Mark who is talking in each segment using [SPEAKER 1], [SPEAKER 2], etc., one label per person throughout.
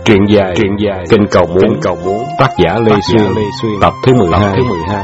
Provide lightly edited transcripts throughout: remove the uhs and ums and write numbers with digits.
[SPEAKER 1] Truyện dài Kênh Cầu Muốn, tác giả Lê Xuyên, tập thứ 12.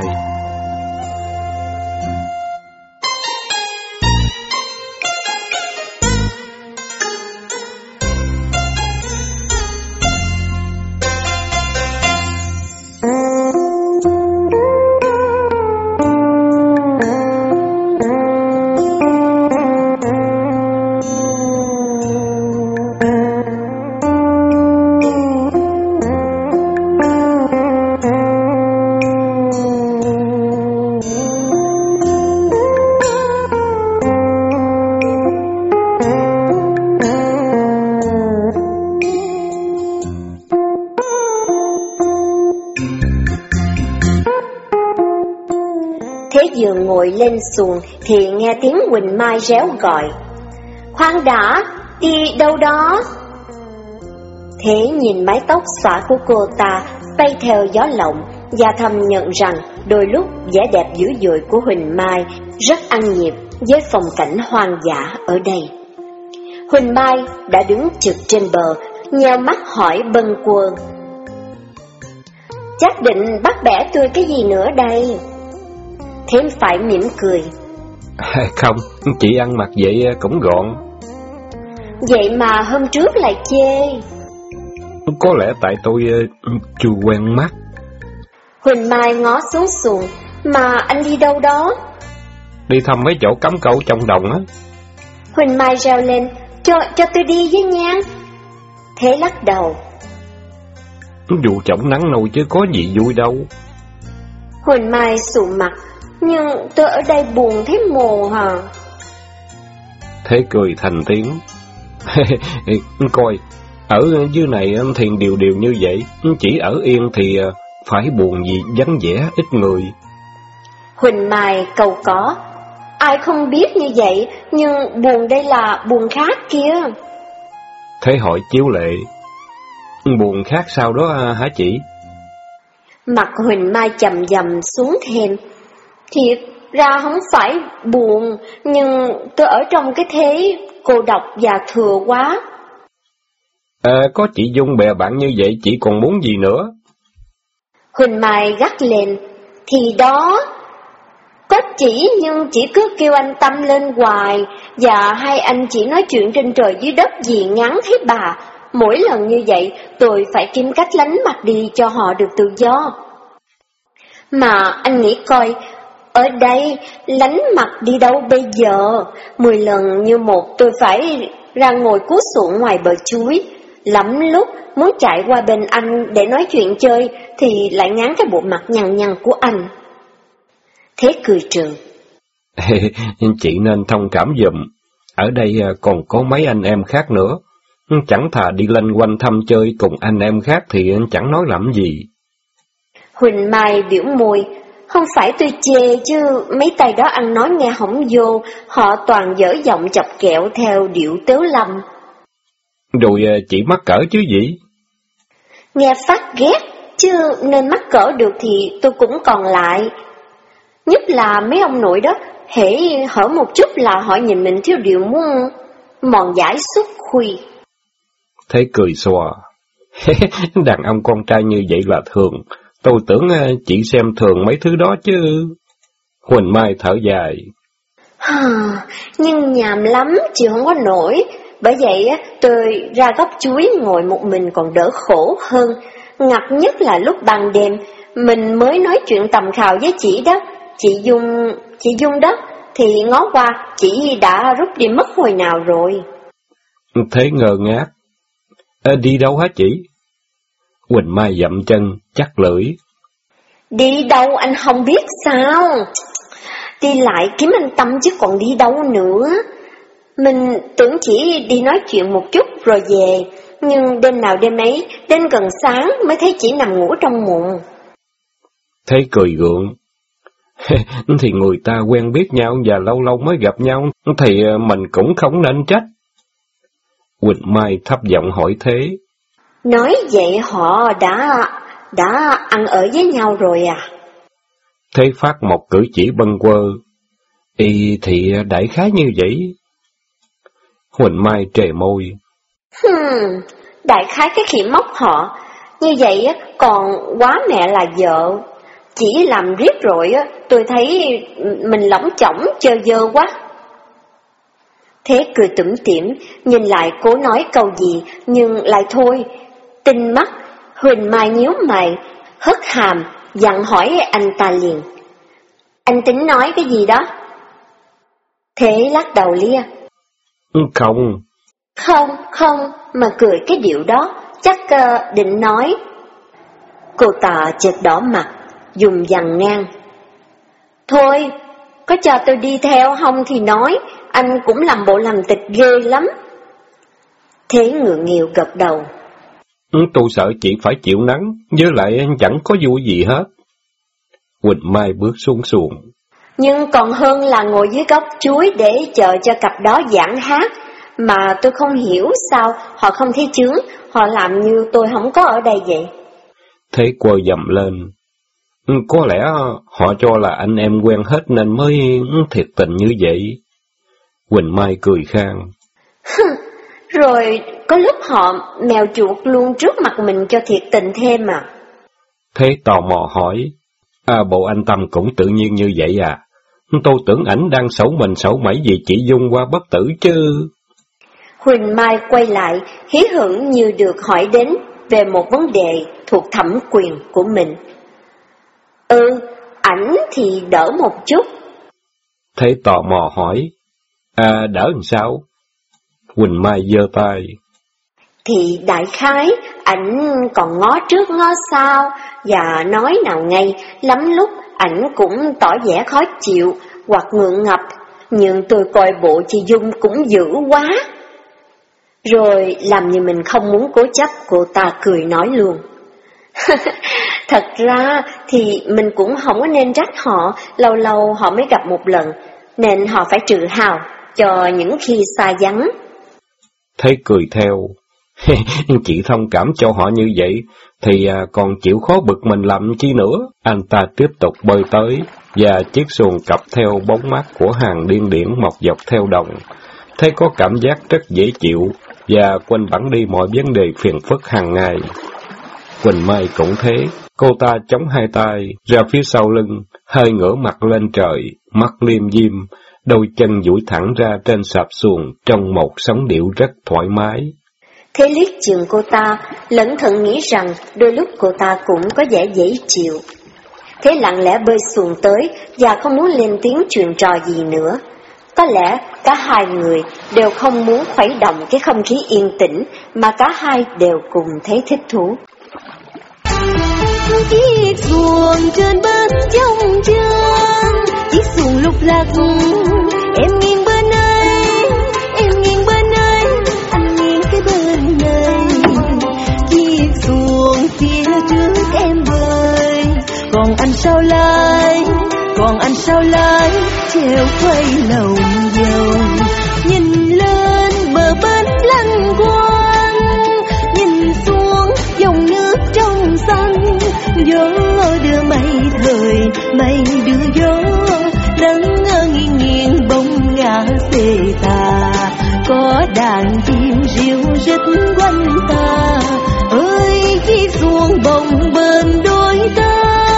[SPEAKER 2] Thế giường ngồi lên xuồng thì nghe tiếng Huỳnh Mai réo gọi: "Khoan đã, đi đâu đó?" Thế nhìn mái tóc xõa của cô ta bay theo gió lộng và thầm nhận rằng đôi lúc vẻ đẹp dữ dội của Huỳnh Mai rất ăn nhịp với phong cảnh hoang dã ở đây. Huỳnh Mai đã đứng trực trên bờ, nheo mắt hỏi bâng quơ: "Chắc định bắt bẻ tôi cái gì nữa đây?" Thím phải mỉm cười:
[SPEAKER 1] "Không, chị ăn mặc vậy cũng gọn."
[SPEAKER 2] "Vậy mà hôm trước lại chê."
[SPEAKER 1] "Có lẽ tại tôi chưa quen mắt."
[SPEAKER 2] Huỳnh Mai ngó xuống xuồng: "Mà anh đi đâu đó?"
[SPEAKER 1] "Đi thăm mấy chỗ cắm câu trong đồng á."
[SPEAKER 2] Huỳnh Mai reo lên: Cho tôi đi với nha." Thế lắc đầu:
[SPEAKER 1] "Dù chổng nắng nôi chứ có gì vui đâu."
[SPEAKER 2] Huỳnh Mai sụ mặt: "Nhưng tôi ở đây buồn thấy mồ hả?"
[SPEAKER 1] Thế cười thành tiếng: "Coi, ở dưới này thiền điều như vậy, chỉ ở yên thì phải buồn gì vắng vẻ ít người."
[SPEAKER 2] Huỳnh Mai cầu có: "Ai không biết như vậy, nhưng buồn đây là buồn khác kia."
[SPEAKER 1] Thế hỏi chiếu lệ: "Buồn khác sao đó hả chị?"
[SPEAKER 2] Mặt Huỳnh Mai chầm chầm xuống thêm: "Thiệt ra không phải buồn, nhưng tôi ở trong cái thế cô độc và thừa quá."
[SPEAKER 1] Có chị Dung bè bạn như vậy chị còn muốn gì nữa?"
[SPEAKER 2] Huỳnh Mai gắt lên: "Thì đó, có chỉ nhưng chỉ cứ kêu anh Tâm lên hoài, và hai anh chỉ nói chuyện trên trời dưới đất gì ngắn thế bà. Mỗi lần như vậy tôi phải kiếm cách lánh mặt đi cho họ được tự do. Mà anh nghĩ coi, ở đây lánh mặt đi đâu bây giờ? 10 lần như một tôi phải ra ngồi cú xuồng ngoài bờ chuối. Lắm lúc muốn chạy qua bên anh để nói chuyện chơi thì lại ngán cái bộ mặt nhăn nhăn của anh." Thế cười trừ:
[SPEAKER 1] "Chị nên thông cảm giùm, ở đây còn có mấy anh em khác nữa, chẳng thà đi lanh quanh thăm chơi cùng anh em khác thì chẳng nói làm gì."
[SPEAKER 2] Huỳnh Mai biểu môi: "Không phải tôi chê chứ mấy tay đó ăn nói nghe hổng vô, họ toàn dở giọng chọc kẹo theo điệu Tếu Lâm."
[SPEAKER 1] "Rồi chị mắc cỡ chứ gì?"
[SPEAKER 2] "Nghe phát ghét, chứ nên mắc cỡ được thì tôi cũng còn lại. Nhất là mấy ông nội đó, hễ hở một chút là họ nhìn mình theo điệu muốn mòn giải xúc khuy."
[SPEAKER 1] Thế cười xòa: "Đàn ông con trai như vậy là thường, tôi tưởng chị xem thường mấy thứ đó chứ." Huỳnh Mai thở dài:
[SPEAKER 2] "Nhưng nhàm lắm, chịu không có nổi. Bởi vậy tôi ra góc chuối ngồi một mình còn đỡ khổ hơn. Ngặt nhất là lúc ban đêm, mình mới nói chuyện tầm khào với chị đó, chị Dung đó, thì ngó qua, chị đã rút đi mất hồi nào rồi."
[SPEAKER 1] Thế ngơ ngác: "Đi đâu hả chị?" Huỳnh Mai dậm chân, chắc lưỡi:
[SPEAKER 2] "Đi đâu anh không biết sao? Đi lại kiếm anh Tâm chứ còn đi đâu nữa. Mình tưởng chỉ đi nói chuyện một chút rồi về, nhưng đêm nào đêm ấy, đến gần sáng mới thấy chỉ nằm ngủ trong mộng."
[SPEAKER 1] Thế cười gượng: "Thì người ta quen biết nhau và lâu lâu mới gặp nhau, thì mình cũng không nên trách." Huỳnh Mai thấp giọng hỏi Thế:
[SPEAKER 2] "Nói vậy họ đã ăn ở với nhau rồi à?"
[SPEAKER 1] Thế phát một cử chỉ bâng quơ: Thì đại khái như vậy." Huỳnh Mai trề môi:
[SPEAKER 2] Đại khái cái khỉ móc họ. Như vậy còn quá mẹ là vợ. Chỉ làm riết rồi tôi thấy mình lỏng chỏng chơ vơ quá. Thế cười tủm tỉm, nhìn lại cố nói câu gì nhưng lại thôi. Tinh mắt, Huỳnh Mai nhíu mày, hất hàm, dặn hỏi anh ta liền. Anh tính nói cái gì đó? Thế lắc đầu lia. Không, mà cười cái điệu đó, chắc định nói. Cô ta chợt đỏ mặt, dùng dằn ngang. Thôi, có cho tôi đi theo không thì nói, anh cũng làm bộ làm tịch ghê lắm. Thế ngượng nghịu gật đầu.
[SPEAKER 1] Tôi sợ chị phải chịu nắng, với lại chẳng có vui gì hết. Huỳnh Mai bước xuống xuồng.
[SPEAKER 2] Nhưng còn hơn là ngồi dưới gốc chuối để chờ cho cặp đó giảng hát. Mà tôi không hiểu sao họ không thấy chướng, họ làm như tôi không có ở đây vậy.
[SPEAKER 1] Thế quơ dầm lên. Có lẽ họ cho là anh em quen hết nên mới thiệt tình như vậy. Huỳnh Mai cười khang.
[SPEAKER 2] Rồi có lúc họ mèo chuột luôn trước mặt mình cho thiệt tình thêm à?
[SPEAKER 1] Thế tò mò hỏi. Bộ anh Tâm cũng tự nhiên như vậy à? Tôi tưởng ảnh đang xấu mình xấu mẩy vì chị Dung qua bất tử chứ.
[SPEAKER 2] Huỳnh Mai quay lại, hí hửng như được hỏi đến về một vấn đề thuộc thẩm quyền của mình. Ảnh thì đỡ một chút.
[SPEAKER 1] Thế tò mò hỏi. Đỡ làm sao? Huỳnh Mai giơ tay.
[SPEAKER 2] Thì đại khái, ảnh còn ngó trước ngó sau, và nói nào ngay, lắm lúc ảnh cũng tỏ vẻ khó chịu, hoặc ngượng ngập, nhưng tôi coi bộ chị Dung cũng dữ quá. Rồi làm như mình không muốn cố chấp, cô ta cười nói luôn. Thật ra thì mình cũng không có nên trách họ, lâu lâu họ mới gặp một lần, nên họ phải tự hào cho những khi xa vắng.
[SPEAKER 1] Thế cười theo. Chị thông cảm cho họ như vậy, thì còn chịu khó bực mình làm chi nữa. Anh ta tiếp tục bơi tới, và chiếc xuồng cặp theo bóng mát của hàng điên điển mọc dọc theo đồng. Thế có cảm giác rất dễ chịu, và quên bẵng đi mọi vấn đề phiền phức hàng ngày. Huỳnh Mai cũng thế, cô ta chống hai tay ra phía sau lưng, hơi ngửa mặt lên trời, mắt liêm diêm, đôi chân duỗi thẳng ra trên sạp xuồng trong một sóng điệu rất thoải mái.
[SPEAKER 2] Thế liếc chừng cô ta, lẩn thận nghĩ rằng đôi lúc cô ta cũng có vẻ dễ chịu. Thế lặng lẽ bơi xuồng tới và không muốn lên tiếng chuyện trò gì nữa. Có lẽ cả hai người đều không muốn khuấy động cái không khí yên tĩnh mà cả hai đều cùng thấy thích thú.
[SPEAKER 3] Chiếc xuồng trên bến trong chân, chiếc xuồng lục lạc, em nghiêng bên ấy, em nghiêng bên ấy, anh nghiêng cái bên này. Chiếc xuồng phía trước em bơi, còn anh sau lái, treo quay lòng vòng. Nhìn lên bờ bến lăn quanh, nhìn xuống dòng nước trong xanh. Gió đưa mây thời, mây đưa gió, nắng nghiêng nghiêng bóng ngả xê tà. Có đàn chim ríu rít quanh ta, ơi chiếc xuồng bồng bềnh đôi ta.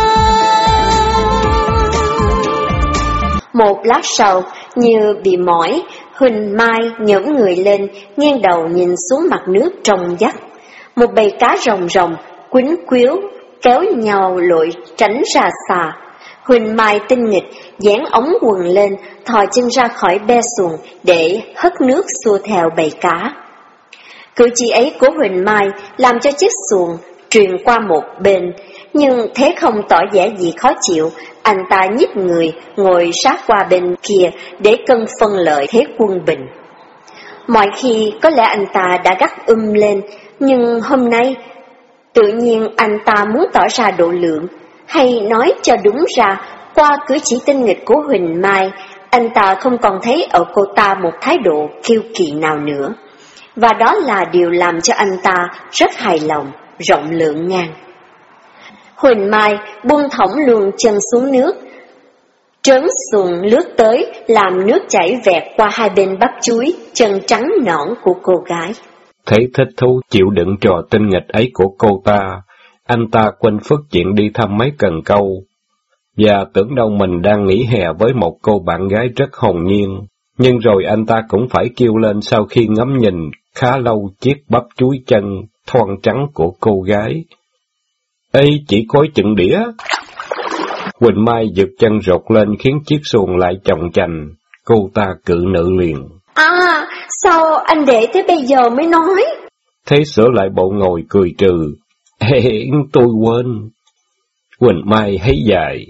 [SPEAKER 2] Một lát sau, như bị mỏi, Huỳnh Mai nhổm người lên, nghiêng đầu nhìn xuống mặt nước trong vắt. Một bầy cá rồng rồng, quýnh quýu, kéo nhau lội tránh ra xa. Huỳnh Mai tinh nghịch, dán ống quần lên, thò chân ra khỏi be xuồng để hất nước xua theo bầy cá. Cử chỉ ấy của Huỳnh Mai làm cho chiếc xuồng truyền qua một bên, nhưng thế không tỏ vẻ gì khó chịu. Anh ta nhích người, ngồi sát qua bên kia để cân phân lợi thế quân bình. Mọi khi có lẽ anh ta đã gắt lên, nhưng hôm nay tự nhiên anh ta muốn tỏ ra độ lượng, hay nói cho đúng ra, qua cử chỉ tinh nghịch của Huỳnh Mai, anh ta không còn thấy ở cô ta một thái độ kiêu kỳ nào nữa. Và đó là điều làm cho anh ta rất hài lòng, rộng lượng ngang. Huỳnh Mai buông thõng luồn chân xuống nước, trớn xuồng lướt tới, làm nước chảy vẹt qua hai bên bắp chuối, chân trắng nõn của cô gái.
[SPEAKER 1] Thấy thích thú chịu đựng trò tinh nghịch ấy của cô ta, anh ta quên phức chuyện đi thăm mấy cần câu, và tưởng đâu mình đang nghỉ hè với một cô bạn gái rất hồn nhiên. Nhưng rồi anh ta cũng phải kêu lên sau khi ngắm nhìn khá lâu chiếc bắp chuối chân thon trắng của cô gái. Ê, chỉ coi chừng đĩa! Quỳnh Mai giật chân rột lên khiến chiếc xuồng lại chồng chành. Cô ta cự nữ liền.
[SPEAKER 2] À, sao anh để tới bây giờ mới nói?
[SPEAKER 1] Thế sửa lại bộ ngồi cười trừ. Ê, tôi quên. Quỳnh Mai hí dài.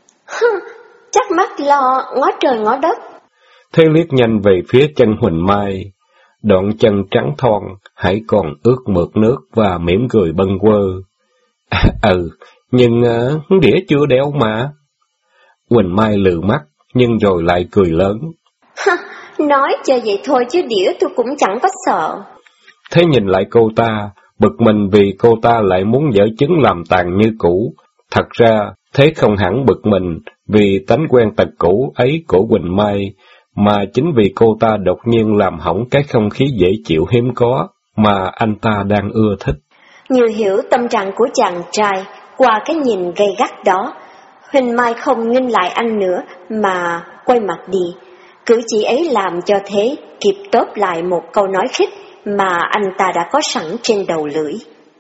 [SPEAKER 2] Chắc mắt lo ngó trời ngó đất.
[SPEAKER 1] Thế liếc nhanh về phía chân Huỳnh Mai, đoạn chân trắng thon, hãy còn ướt mượt nước và mỉm cười bâng quơ. Nhưng đĩa chưa đeo mà. Huỳnh Mai lừ mắt, nhưng rồi lại cười lớn.
[SPEAKER 2] Nói chơi vậy thôi chứ đĩa tôi cũng chẳng có sợ.
[SPEAKER 1] Thế nhìn lại cô ta, bực mình vì cô ta lại muốn dở chứng làm tàn như cũ. Thật ra, thế không hẳn bực mình vì tánh quen tật cũ ấy của Huỳnh Mai, mà chính vì cô ta đột nhiên làm hỏng cái không khí dễ chịu hiếm có mà anh ta đang ưa thích.
[SPEAKER 2] Như hiểu tâm trạng của chàng trai qua cái nhìn gay gắt đó, Huỳnh Mai không nghênh lại anh nữa mà quay mặt đi. Cử chỉ ấy làm cho Thế kịp tóm lại một câu nói khích mà anh ta đã có sẵn trên đầu lưỡi.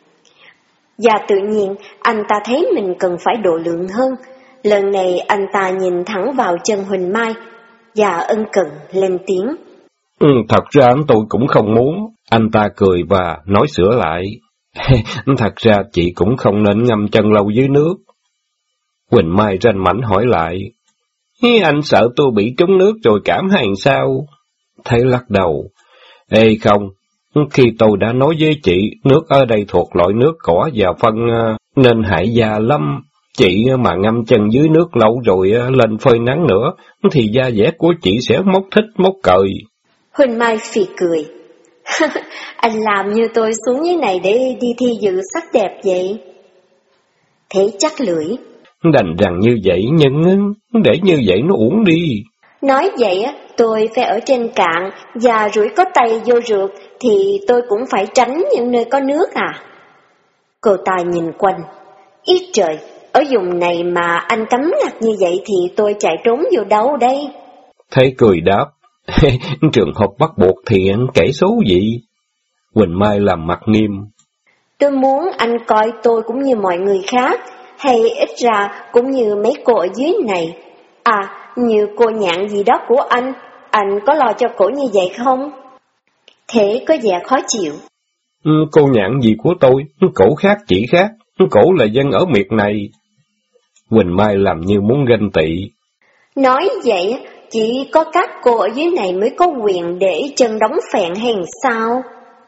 [SPEAKER 2] Và tự nhiên anh ta thấy mình cần phải độ lượng hơn. Lần này anh ta nhìn thẳng vào chân Huỳnh Mai và ân cần lên tiếng.
[SPEAKER 1] Thật ra tôi cũng không muốn. Anh ta cười và nói sửa lại. Thật ra chị cũng không nên ngâm chân lâu dưới nước. Huỳnh Mai ranh mảnh hỏi lại. Anh sợ tôi bị trúng nước rồi cảm hay sao? Thấy lắc đầu. Ê không, khi tôi đã nói với chị, nước ở đây thuộc loại nước cỏ và phân nên hại da lắm. Chị mà ngâm chân dưới nước lâu rồi lên phơi nắng nữa, thì da dẻ của chị sẽ mốc thích mốc cời.
[SPEAKER 2] Huỳnh Mai phì cười. Anh làm như tôi xuống dưới này để đi thi dự sắc đẹp vậy. Thế chắc lưỡi.
[SPEAKER 1] Đành rằng như vậy, nhưng để như vậy nó uổng đi.
[SPEAKER 2] Nói vậy tôi phải ở trên cạn và rủi có tay vô rượt thì tôi cũng phải tránh những nơi có nước à? Cô ta nhìn quanh. Ít trời, ở vùng này mà anh cấm ngặt như vậy thì tôi chạy trốn vô đâu đây?
[SPEAKER 1] Thế cười đáp. Trường hợp bắt buộc thì anh kể số gì? Huỳnh Mai làm mặt nghiêm. Tôi
[SPEAKER 2] muốn anh coi tôi cũng như mọi người khác, hay ít ra cũng như mấy cô ở dưới này. À, như cô Nhạn gì đó của anh có lo cho cổ như vậy không? Thế có vẻ khó chịu.
[SPEAKER 1] Cô Nhạn gì của tôi, cổ khác chỉ khác, cổ là dân ở miệt này. Huỳnh Mai làm như muốn ganh tị.
[SPEAKER 2] Nói vậy, chỉ có các cô ở dưới này mới có quyền để chân đóng phẹn hay sao?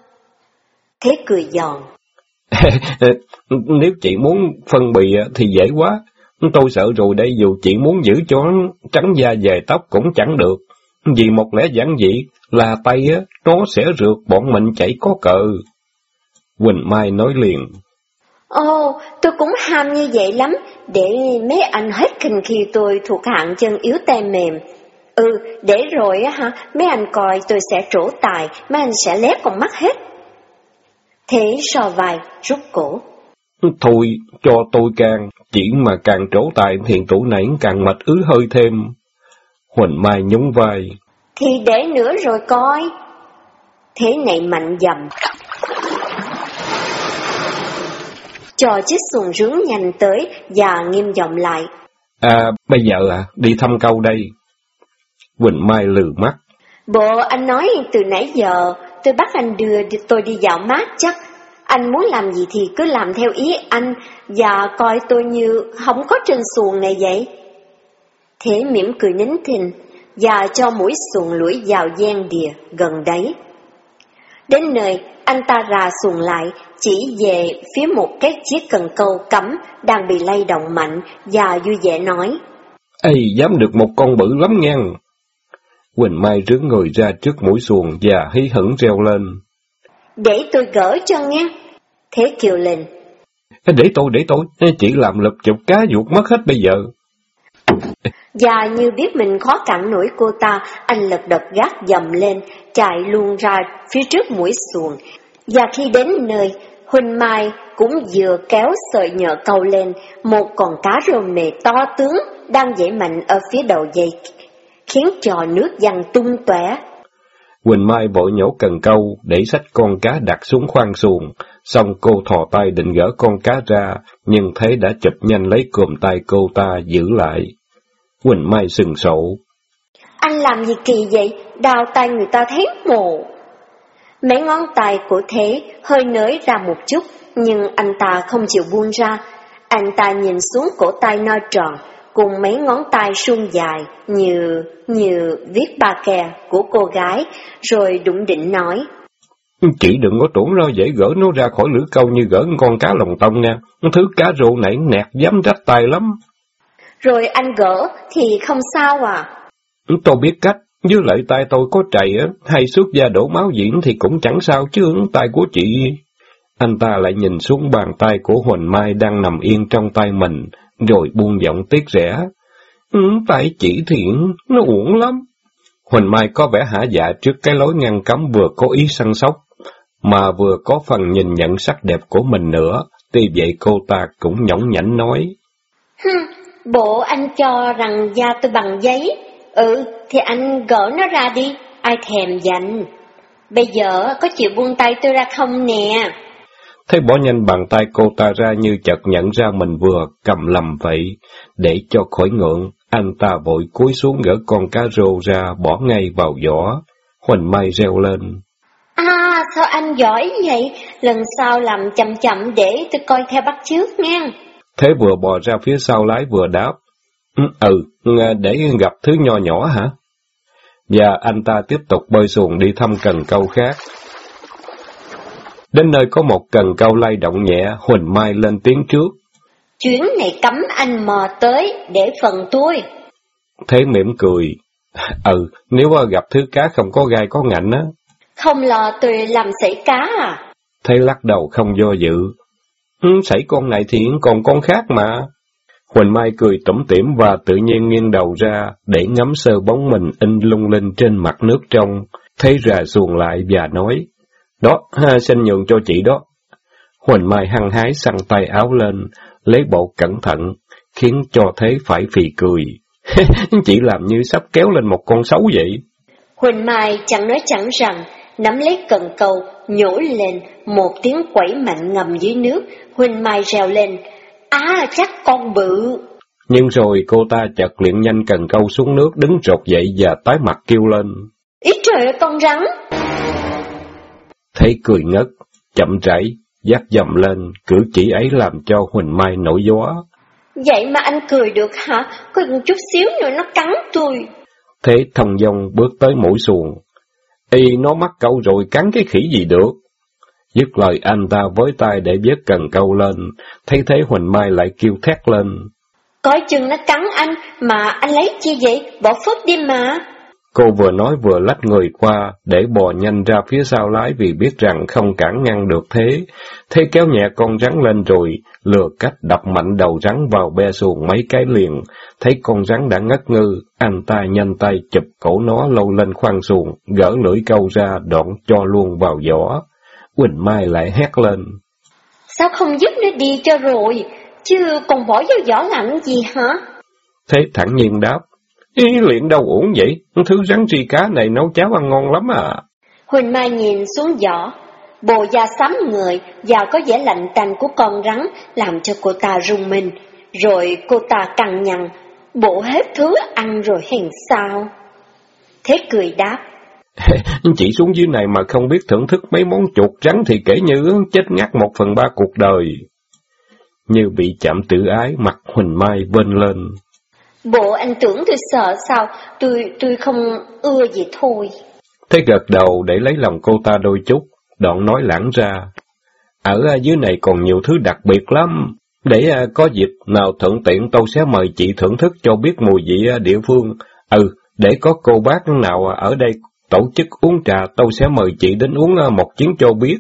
[SPEAKER 2] Thế cười giòn.
[SPEAKER 1] Nếu chị muốn phân bì thì dễ quá. Tôi sợ rồi đây, dù chị muốn giữ cho trắng da về tóc cũng chẳng được. Vì một lẽ giản dị là tay nó sẽ rượt bọn mình chạy có cờ. Huỳnh Mai nói liền.
[SPEAKER 2] Ồ, tôi cũng ham như vậy lắm, để mấy anh hết khinh khi tôi thuộc hạng chân yếu tay mềm. Để rồi mấy anh coi tôi sẽ trổ tài, mấy anh sẽ lép con mắt hết. Thế sò vai, rút cổ.
[SPEAKER 1] Thôi, cho tôi càng, chỉ mà càng trổ tài thì tủ nãy càng mệt ứ hơi thêm. Huỳnh Mai nhún vai.
[SPEAKER 2] Thì để nữa rồi coi. Thế này mạnh dầm. Cho chiếc xuồng rướng nhanh tới và nghiêm giọng lại.
[SPEAKER 1] Bây giờ đi thăm câu đây. Huỳnh Mai lừ mắt.
[SPEAKER 2] Bộ anh nói từ nãy giờ, tôi bắt anh đưa tôi đi dạo mát chắc. Anh muốn làm gì thì cứ làm theo ý anh, và coi tôi như không có trên xuồng này vậy. Thế mỉm cười nín thinh, và cho mũi xuồng lủi vào gian đìa gần đấy. Đến nơi, anh ta rà xuồng lại, chỉ về phía một cái chiếc cần câu cắm đang bị lay động mạnh, và vui vẻ nói.
[SPEAKER 1] Ê, dám được một con bự lắm ngang. Huỳnh Mai rướn người ra trước mũi xuồng và hí hửng reo lên. Để
[SPEAKER 2] tôi gỡ cho nghe. Thế kêu lên.
[SPEAKER 1] Để tôi, chỉ làm lập chục cá ruột mất hết bây giờ.
[SPEAKER 2] Và như biết mình khó cản nổi cô ta, anh lật đật gác dầm lên, chạy luôn ra phía trước mũi xuồng. Và khi đến nơi, Huỳnh Mai cũng vừa kéo sợi nhợ câu lên, một con cá rô mề to tướng đang dãy mạnh ở phía đầu dây, khiến cho nước văng tung tóe.
[SPEAKER 1] Huỳnh Mai vội nhổ cần câu để xách con cá đặt xuống khoang xuồng, xong cô thò tay định gỡ con cá ra, nhưng Thế đã chụp nhanh lấy cùm tay cô ta giữ lại. Huỳnh Mai sừng sộ.
[SPEAKER 2] Anh làm gì kỳ vậy? Đào tay người ta thấy mồ. Mấy ngón tay của Thế hơi nới ra một chút, nhưng anh ta không chịu buông ra. Anh ta nhìn xuống cổ tay no tròn, cùng mấy ngón tay suông dài như viết ba kè của cô gái, rồi đụng định nói.
[SPEAKER 1] Chị đừng có tưởng lo dễ gỡ nó ra khỏi lưỡi câu như gỡ con cá lồng tông nha, thứ cá rô này nẹt dám rách tay lắm.
[SPEAKER 2] Rồi anh gỡ thì không sao à?
[SPEAKER 1] Tôi biết cách, với lại tay tôi có trầy á, hay xuất da đổ máu diễn thì cũng chẳng sao chứ, tay của chị. Anh ta lại nhìn xuống bàn tay của Huỳnh Mai đang nằm yên trong tay mình, rồi buông giọng tiếc rẻ. Tay chị thì nó uổng lắm. Huỳnh Mai có vẻ hả dạ trước cái lối ngăn cấm vừa có ý săn sóc, mà vừa có phần nhìn nhận sắc đẹp của mình nữa, tuy vậy cô ta cũng nhõng nhảnh nói.
[SPEAKER 2] Bộ anh cho rằng da tôi bằng giấy, thì anh gỡ nó ra đi, ai thèm dành. Bây giờ có chịu buông tay tôi ra không nè?
[SPEAKER 1] Thấy bỏ nhanh bàn tay cô ta ra như chợt nhận ra mình vừa cầm lầm vậy. Để cho khỏi ngượng, anh ta vội cúi xuống gỡ con cá rô ra bỏ ngay vào giỏ. Huỳnh Mai reo lên.
[SPEAKER 2] Sao anh giỏi vậy? Lần sau làm chậm chậm để tôi coi theo bắt chước nha.
[SPEAKER 1] Thế vừa bò ra phía sau lái vừa đáp. Để gặp thứ nho nhỏ hả? Và anh ta tiếp tục bơi xuồng đi thăm cần câu khác. Đến nơi có một cần câu lay động nhẹ, Huỳnh Mai lên tiếng trước.
[SPEAKER 2] Chuyến này cấm anh mò tới để phần tôi.
[SPEAKER 1] Thế mỉm cười. Nếu gặp thứ cá không có gai có ngạnh á.
[SPEAKER 2] Không lo tôi làm sảy cá à?
[SPEAKER 1] Thế lắc đầu không do dự. Sảy con này thì còn con khác mà. Huỳnh Mai cười tủm tỉm và tự nhiên nghiêng đầu ra để ngắm sơ bóng mình in lung linh trên mặt nước trong. Thế rà xuồng lại và nói. Đó, xin nhường cho chị đó. Huỳnh Mai hăng hái xăng tay áo lên, lấy bộ cẩn thận, khiến cho Thế phải phì cười. Chị làm như sắp kéo lên một con sấu vậy.
[SPEAKER 2] Huỳnh Mai chẳng nói chẳng rằng, nắm lấy cần câu, nhổ lên, một tiếng quẩy mạnh ngầm dưới nước. Huỳnh Mai reo lên, chắc con bự. Nhưng
[SPEAKER 1] rồi cô ta chợt liệng nhanh cần câu xuống nước, đứng rột dậy và tái mặt kêu lên.
[SPEAKER 2] Ý trời ơi, con rắn!
[SPEAKER 1] Thế cười ngất, chậm rãi, dắt dầm lên, cử chỉ ấy làm cho Huỳnh Mai nổi gió.
[SPEAKER 2] Vậy mà anh cười được hả? Có một chút xíu nữa nó cắn tôi.
[SPEAKER 1] Thế thong dong bước tới mũi xuồng. Nó mắc câu rồi cắn cái khỉ gì được. Dứt lời anh ta với tay để vớt cần câu lên, thấy thế Huỳnh Mai lại kêu thét lên.
[SPEAKER 2] Coi chừng nó cắn anh, mà anh lấy chi vậy? Bỏ phớt đi mà.
[SPEAKER 1] Cô vừa nói vừa lách người qua, để bò nhanh ra phía sau lái vì biết rằng không cản ngăn được Thế. Thế kéo nhẹ con rắn lên rồi, lừa cách đập mạnh đầu rắn vào be xuồng mấy cái liền. Thấy con rắn đã ngất ngư, anh ta nhanh tay chụp cổ nó lôi lên khoang xuồng, gỡ lưỡi câu ra đoạn cho luôn vào giỏ. Huỳnh Mai lại hét lên.
[SPEAKER 2] Sao không giúp nó đi cho rồi, chứ còn bỏ vào giỏ làm gì hả?
[SPEAKER 1] Thế thẳng nhiên đáp. Luyện đâu uổng vậy, thứ rắn ri cá này nấu cháo ăn ngon lắm à.
[SPEAKER 2] Huỳnh Mai nhìn xuống giỏ, bộ da xám người và có vẻ lạnh tanh của con rắn làm cho cô ta rùng mình, rồi cô ta cằn nhằn, bộ hết thứ ăn rồi hèn sao. Thế cười đáp.
[SPEAKER 1] Chị xuống dưới này mà không biết thưởng thức mấy món chuột rắn thì kể như chết ngắt 1/3 cuộc đời. Như bị chạm tự ái, mặt Huỳnh Mai vênh lên.
[SPEAKER 2] Bộ anh tưởng tôi sợ sao, tôi không ưa gì thôi.
[SPEAKER 1] Thế gật đầu để lấy lòng cô ta đôi chút, đoạn nói lãng ra. Ở dưới này còn nhiều thứ đặc biệt lắm, để có dịp nào thuận tiện tôi sẽ mời chị thưởng thức cho biết mùi vị địa phương. Để có cô bác nào ở đây tổ chức uống trà, tôi sẽ mời chị đến uống một chén cho biết.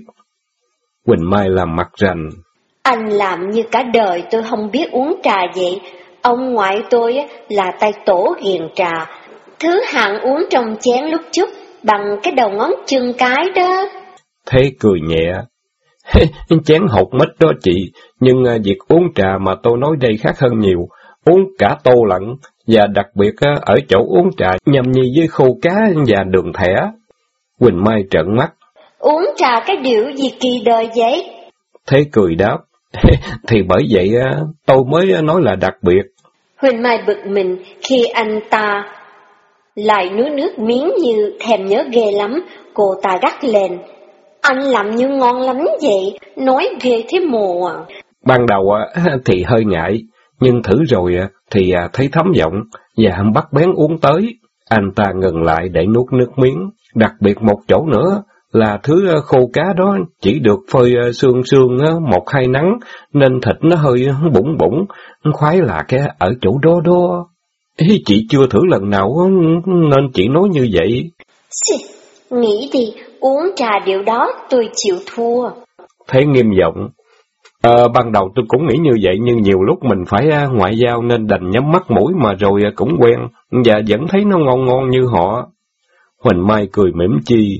[SPEAKER 1] Huỳnh Mai làm mặt rành.
[SPEAKER 2] Anh làm như cả đời tôi không biết uống trà vậy. Ông ngoại tôi là tay tổ ghiền trà, thứ hạng uống trong chén lúc chút bằng cái đầu ngón chân cái đó.
[SPEAKER 1] Thế cười nhẹ. Chén hột mít đó chị, nhưng việc uống trà mà tôi nói đây khác hơn nhiều. Uống cả tô lận, và đặc biệt ở chỗ uống trà nhâm nhi với khô cá và đường thẻ. Quỳnh Mai trợn mắt.
[SPEAKER 2] Uống trà cái điệu gì kỳ đời vậy?
[SPEAKER 1] Thế cười đáp. Thì bởi vậy tôi mới nói là đặc biệt.
[SPEAKER 2] Huỳnh Mai bực mình khi anh ta lại nuốt nước miếng như thèm nhớ ghê lắm. Cô ta gắt lên. Anh làm như ngon lắm vậy, nói ghê thế mồ à.
[SPEAKER 1] Ban đầu thì hơi ngại, nhưng thử rồi thì thấy thấm giọng và bắt bén uống tới. Anh ta ngừng lại để nuốt nước miếng. Đặc biệt một chỗ nữa là thứ khô cá đó chỉ được phơi sương 1-2 nắng, nên thịt nó hơi bủng bủng, khoái là cái ở chỗ đó đó. Chị chưa thử lần nào nên chị nói như vậy.
[SPEAKER 2] Nghĩ đi, uống trà điều đó tôi chịu thua.
[SPEAKER 1] Thế nghiêm giọng. Ban đầu tôi cũng nghĩ như vậy, nhưng nhiều lúc mình phải ngoại giao nên đành nhắm mắt mũi mà rồi cũng quen, và vẫn thấy nó ngon ngon như họ. Huỳnh Mai cười mỉm chi.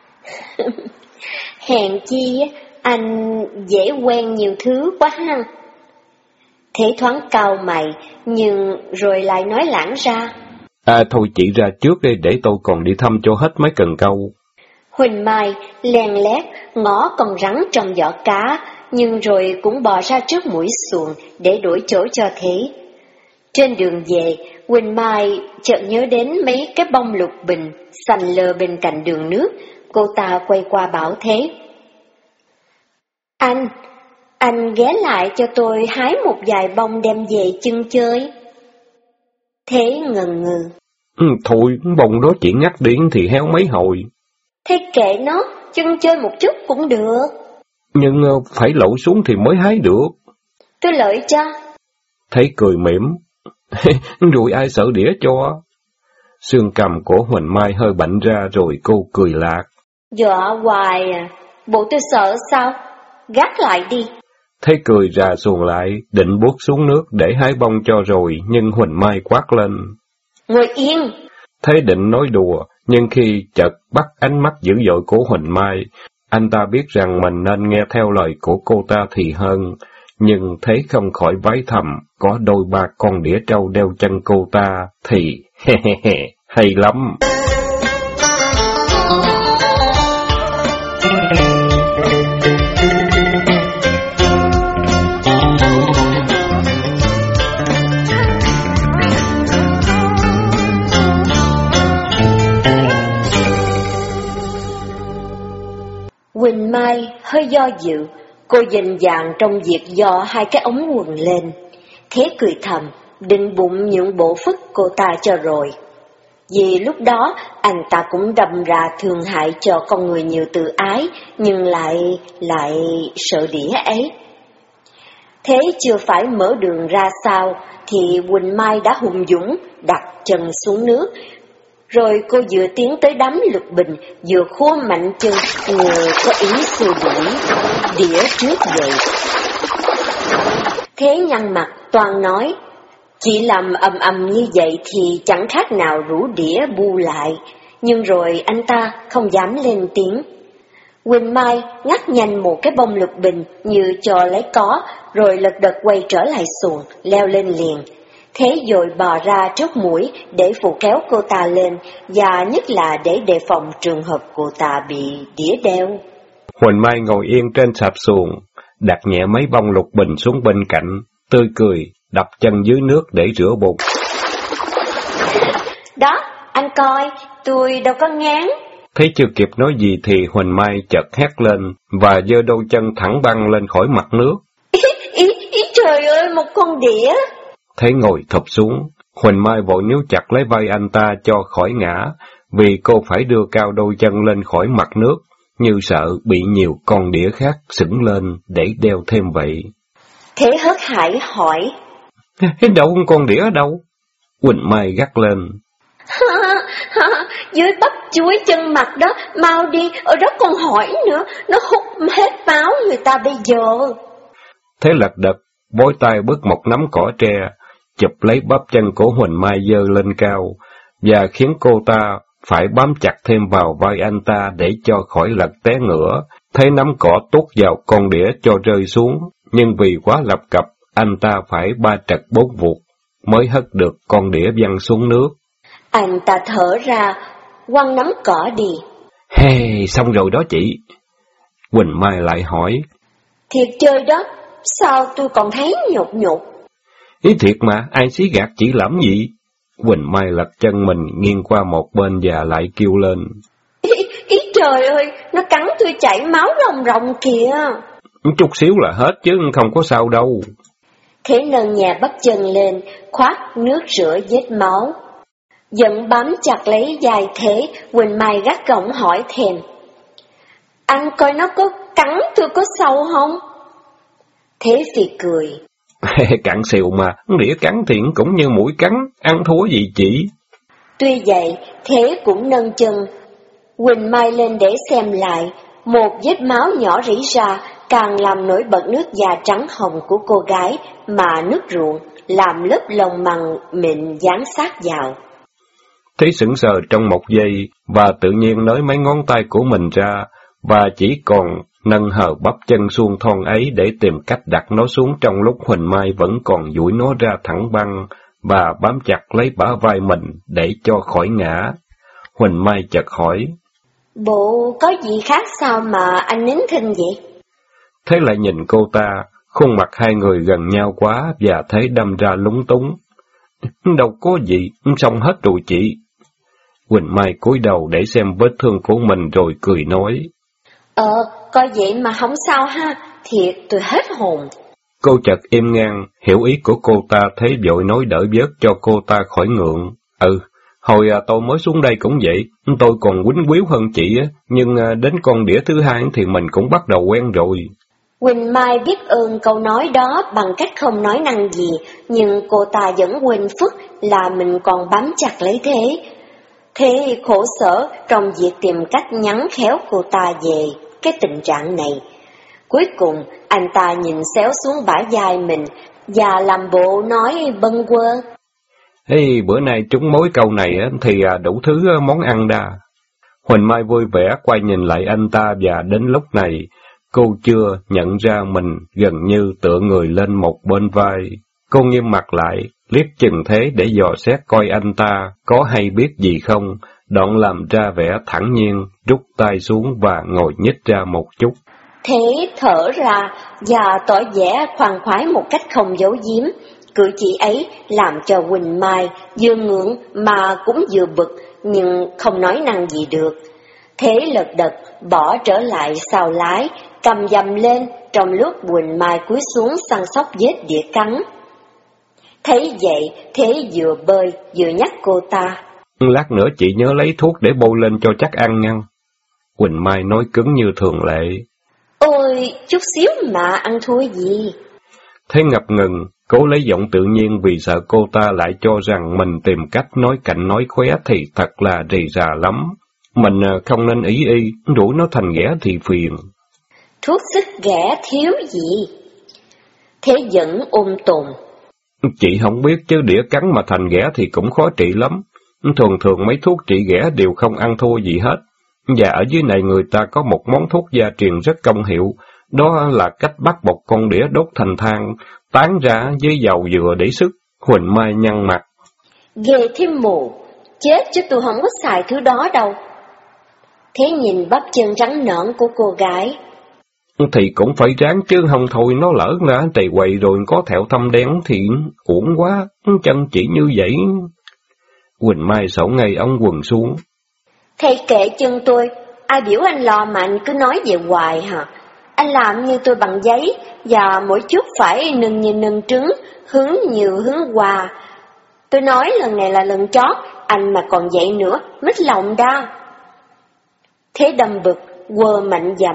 [SPEAKER 2] Hèn chi anh dễ quen nhiều thứ quá ha. Thế thoáng cau mày, nhưng rồi lại nói lãng ra.
[SPEAKER 1] Thôi chị ra trước đi để tôi còn đi thăm cho hết mấy cần câu.
[SPEAKER 2] Huỳnh Mai len lét ngó con rắn trong giỏ cá, nhưng rồi cũng bò ra trước mũi xuồng để đổi chỗ cho Thế. Trên đường về, Huỳnh Mai chợt nhớ đến mấy cái bông lục bình xanh lơ bên cạnh đường nước. Cô ta quay qua bảo Thế. Anh ghé lại cho tôi hái một vài bông đem về chưng chơi. Thế ngần ngừ.
[SPEAKER 1] Thôi, bông đó chị ngắt điển thì héo mấy hồi.
[SPEAKER 2] Thế kệ nó, chưng chơi một chút cũng được.
[SPEAKER 1] Nhưng phải lội xuống thì mới hái được.
[SPEAKER 2] Tôi lợi cho.
[SPEAKER 1] Thế cười mỉm. Rồi ai sợ đĩa cho. Xương cằm của Huỳnh Mai hơi bạnh ra rồi cô cười lạc.
[SPEAKER 2] Dọa hoài à, bộ tôi sợ sao? Gác lại đi.
[SPEAKER 1] Thế cười ra xuồng lại, định buốt xuống nước để hái bông cho rồi, nhưng Huỳnh Mai quát lên.
[SPEAKER 2] Ngồi yên.
[SPEAKER 1] Thế định nói đùa, nhưng khi chợt bắt ánh mắt dữ dội của Huỳnh Mai, anh ta biết rằng mình nên nghe theo lời của cô ta thì hơn, nhưng Thế không khỏi vái thầm, có đôi ba con đĩa trâu đeo chân cô ta, thì hay lắm.
[SPEAKER 2] Huỳnh Mai hơi do dự, cô dình dàng trong việc dò hai cái ống quần lên. Thế cười thầm, định bụng những bộ phức cô ta cho rồi. Vì lúc đó, anh ta cũng đâm ra thương hại cho con người nhiều tự ái, nhưng lại sợ đĩa ấy. Thế chưa phải mở đường ra sao, thì Huỳnh Mai đã hùng dũng đặt chân xuống nước. Rồi cô vừa tiến tới đám lục bình, vừa khua mạnh chân, người có ý xua đuổi đĩa trước vậy. Thế nhăn mặt toan nói, chỉ làm ầm như vậy thì chẳng khác nào rủ đĩa bu lại, nhưng rồi anh ta không dám lên tiếng. Huỳnh Mai ngắt nhanh một cái bông lục bình như cho lấy có, rồi lật đật quay trở lại xuồng, leo lên liền. Thế rồi bò ra trước mũi để phụ kéo cô ta lên, và nhất là để đề phòng trường hợp cô ta bị đĩa đeo.
[SPEAKER 1] Huỳnh Mai ngồi yên trên sạp xuồng, đặt nhẹ mấy bông lục bình xuống bên cạnh, tươi cười, đập chân dưới nước để rửa bụng.
[SPEAKER 2] Đó, anh coi, tôi đâu có ngán.
[SPEAKER 1] Thế chưa kịp nói gì thì Huỳnh Mai chợt hét lên và giơ đôi chân thẳng băng lên khỏi mặt nước.
[SPEAKER 2] Ý trời ơi, một con đĩa!
[SPEAKER 1] Thế ngồi thụp xuống, Huỳnh Mai vội níu chặt lấy vai anh ta cho khỏi ngã, vì cô phải đưa cao đôi chân lên khỏi mặt nước, như sợ bị nhiều con đĩa khác sững lên để đeo thêm vậy.
[SPEAKER 2] Thế hớt hải hỏi.
[SPEAKER 1] Đâu con đĩa đâu? Huỳnh Mai gắt lên.
[SPEAKER 2] Dưới bắp chuối chân mặt đó, mau đi, ở đó còn hỏi nữa, nó hút hết máu người ta bây giờ.
[SPEAKER 1] Thế lật đật, bối tay bứt một nắm cỏ tre, chụp lấy bắp chân của Huỳnh Mai giơ lên cao, và khiến cô ta phải bám chặt thêm vào vai anh ta để cho khỏi lật té ngửa, Thấy nắm cỏ tuốt vào con đĩa cho rơi xuống, nhưng vì quá lập cập, anh ta phải 3 trật 4 vụt, mới hất được con đĩa văng xuống nước.
[SPEAKER 2] Anh ta thở ra, quăng nắm cỏ đi.
[SPEAKER 1] Hey, xong rồi đó chị. Quỳnh Mai lại hỏi.
[SPEAKER 2] Thiệt chơi đó, sao tôi còn thấy nhột nhột?
[SPEAKER 1] Ý thiệt mà, ai xí gạt chị làm gì? Quỳnh Mai lật chân mình nghiêng qua một bên và lại kêu lên.
[SPEAKER 2] Ý trời ơi, nó cắn tôi chảy máu ròng ròng kìa.
[SPEAKER 1] Chút xíu là hết chứ không có sao đâu.
[SPEAKER 2] Thế nâng nhà bắp chân lên, khoát nước rửa vết máu. Vẫn bám chặt lấy vai Thế, Quỳnh Mai gắt gỏng hỏi thèm. Anh coi nó có cắn tôi có sâu không? Thế phì cười.
[SPEAKER 1] Cặn xìu mà, đĩa cắn thì cũng như mũi cắn, ăn thua gì chị?
[SPEAKER 2] Tuy vậy, Thế cũng nâng chân. Quỳnh Mai lên để xem lại, một vết máu nhỏ rỉ ra, càng làm nổi bật nước da trắng hồng của cô gái mà nước ruộng làm lớp lông mằn mịn dán sát vào.
[SPEAKER 1] Thế sững sờ trong một giây và tự nhiên nới mấy ngón tay của mình ra và chỉ còn nâng hờ bắp chân suông thon ấy để tìm cách đặt nó xuống trong lúc Huỳnh Mai vẫn còn duỗi nó ra thẳng băng và bám chặt lấy bả vai mình để cho khỏi ngã. Huỳnh Mai chợt hỏi.
[SPEAKER 2] Bộ có gì khác sao mà anh nín thinh vậy?
[SPEAKER 1] Thế lại nhìn cô ta, khuôn mặt hai người gần nhau quá và thấy đâm ra lúng túng. Đâu có gì, xong hết rồi chị. Quỳnh Mai cúi đầu để xem vết thương của mình rồi cười nói.
[SPEAKER 2] Coi vậy mà không sao ha, thiệt tôi hết hồn.
[SPEAKER 1] Cô chợt im ngang, hiểu ý của cô ta thấy vội nói đỡ vớt cho cô ta khỏi ngượng. Hồi tôi mới xuống đây cũng vậy, tôi còn quýnh quýu hơn chị á, nhưng đến con đĩa thứ hai thì mình cũng bắt đầu quen rồi.
[SPEAKER 2] Quỳnh Mai biết ơn câu nói đó bằng cách không nói năng gì, nhưng cô ta vẫn quên phức là mình còn bám chặt lấy Thế. Thế khổ sở trong việc tìm cách nhắn khéo cô ta về cái tình trạng này. Cuối cùng, anh ta nhìn xéo xuống bả vai mình và làm bộ nói bâng quơ.
[SPEAKER 1] Bữa nay trúng mối câu này thì đủ thứ món ăn đa. Huỳnh Mai vui vẻ quay nhìn lại anh ta và đến lúc này, cô chưa nhận ra mình gần như tựa người lên một bên vai. Cô nghiêm mặt lại, liếc chừng Thế để dò xét coi anh ta có hay biết gì không, đoạn làm ra vẻ thẳng nhiên, rút tay xuống và ngồi nhích ra một chút.
[SPEAKER 2] Thế thở ra và tỏ vẻ khoan khoái một cách không giấu giếm. Cử chỉ ấy làm cho Quỳnh Mai vừa ngượng mà cũng vừa bực, nhưng không nói năng gì được. Thế lật đật bỏ trở lại sau lái, cầm dầm lên trong lúc Quỳnh Mai cúi xuống săn sóc vết đĩa cắn. Thấy vậy, Thế vừa bơi vừa nhắc cô ta.
[SPEAKER 1] Lát nữa chị nhớ lấy thuốc để bôi lên cho chắc ăn nha. Quỳnh Mai nói cứng như thường lệ.
[SPEAKER 2] Ôi, chút xíu mà ăn thua gì.
[SPEAKER 1] Thế ngập ngừng, cố lấy giọng tự nhiên vì sợ cô ta lại cho rằng mình tìm cách nói cạnh nói khóe thì thật là rì rà lắm. Mình không nên ý y, rủ nó thành ghẻ thì phiền.
[SPEAKER 2] Thuốc xích ghẻ thiếu gì? Thế vẫn ôm tồn.
[SPEAKER 1] Chị không biết chứ đĩa cắn mà thành ghẻ thì cũng khó trị lắm. Thường thường mấy thuốc trị ghẻ đều không ăn thua gì hết. Và ở dưới này người ta có một món thuốc gia truyền rất công hiệu, đó là cách bắt một con đĩa đốt thành than, tán ra với dầu dừa để sức. Huỳnh Mai nhăn mặt.
[SPEAKER 2] Ghê thêm mù, chết chứ tôi không có xài thứ đó đâu. Thế nhìn bắp chân trắng nõn của cô gái.
[SPEAKER 1] Thì cũng phải ráng chứ không thôi nó lỡ ra tầy quậy rồi có thẹo thâm đen thì uổng quá, chân chỉ như vậy. Quỳnh Mai xẩu ngay ống quần xuống.
[SPEAKER 2] Thầy kệ chân tôi, ai biểu anh lo mà anh cứ nói về hoài hả? Anh làm như tôi bằng giấy, và mỗi chút phải nừng như nừng trứng, hướng như hướng quà. Tôi nói lần này là lần chót, anh mà còn vậy nữa, mít lòng đa. Thế đâm bực, quơ mạnh dầm.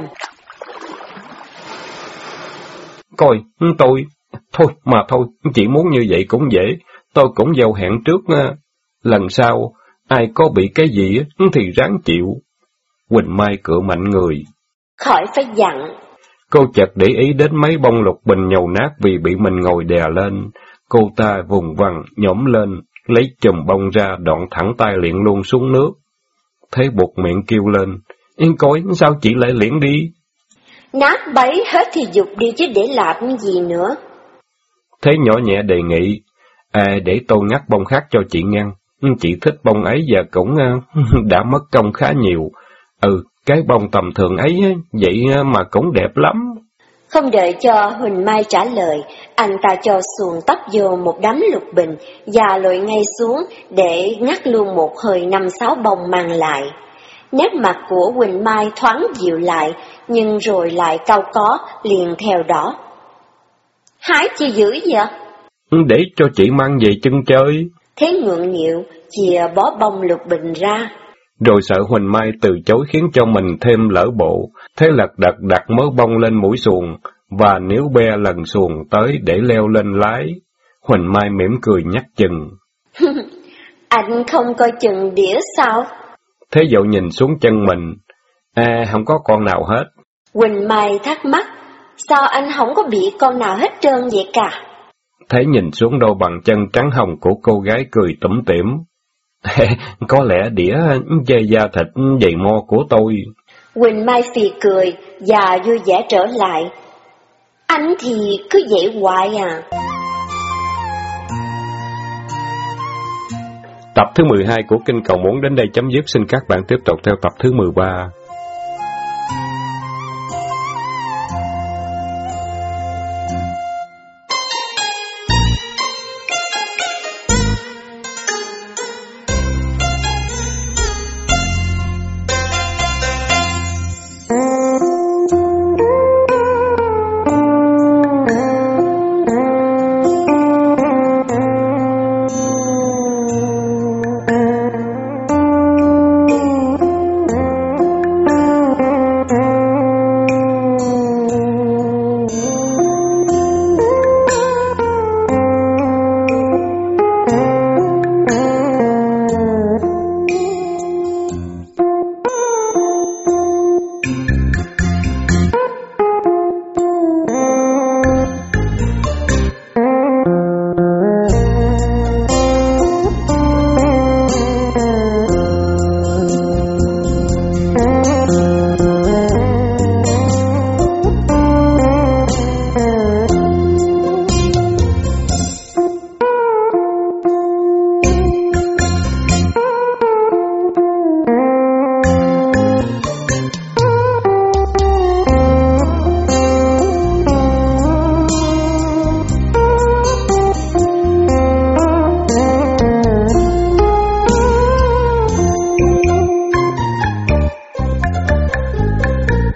[SPEAKER 1] Coi, thôi, chỉ muốn như vậy cũng dễ, tôi cũng giao hẹn trước, lần sau, ai có bị cái gì thì ráng chịu. Quỳnh Mai cựa mạnh người.
[SPEAKER 2] Khỏi phải dặn.
[SPEAKER 1] Cô chợt để ý đến mấy bông lục bình nhầu nát vì bị mình ngồi đè lên. Cô ta vùng vằng, nhổm lên, lấy chùm bông ra đoạn thẳng tay liệng luôn xuống nước. Thế buộc miệng kêu lên. Yên coi, sao chị lại liệng đi?
[SPEAKER 2] Nát bấy hết thì dục đi chứ để làm gì nữa.
[SPEAKER 1] Thế nhỏ nhẹ đề nghị, để tôi ngắt bông khác cho chị ngăn. Chị thích bông ấy và cũng đã mất công khá nhiều. Cái bông tầm thường ấy, vậy mà cũng đẹp lắm.
[SPEAKER 2] Không đợi cho Huỳnh Mai trả lời, anh ta cho xuồng tấp vô một đám lục bình và lội ngay xuống để ngắt luôn một hơi 5-6 bông mang lại. Nét mặt của Huỳnh Mai thoáng dịu lại, nhưng rồi lại cau có, liền theo đó. Hái chi dữ vậy?
[SPEAKER 1] Để cho chị mang về chân chơi.
[SPEAKER 2] Thế ngượng nghịu, chìa bó bông lục bình ra.
[SPEAKER 1] Rồi sợ Huỳnh Mai từ chối khiến cho mình thêm lỡ bộ, thế lật đật đặt mớ bông lên mũi xuồng, và níu be lần xuồng tới để leo lên lái. Huỳnh Mai mỉm cười nhắc chừng.
[SPEAKER 2] Anh không coi chừng đĩa sao?
[SPEAKER 1] Thế Dậu nhìn xuống chân mình, không có con nào hết.
[SPEAKER 2] Huỳnh Mai thắc mắc, sao anh không có bị con nào hết trơn vậy cả?
[SPEAKER 1] Thế nhìn xuống đôi bàn chân trắng hồng của cô gái cười tủm tỉm. Có lẽ đĩa dây da thịt dày mo của tôi.
[SPEAKER 2] Huỳnh Mai phì cười và vui vẻ trở lại. Anh thì cứ vậy hoài à.
[SPEAKER 1] Tập thứ 12 của Kinh Cầu Muốn đến đây chấm dứt. Xin các bạn tiếp tục theo tập thứ 13.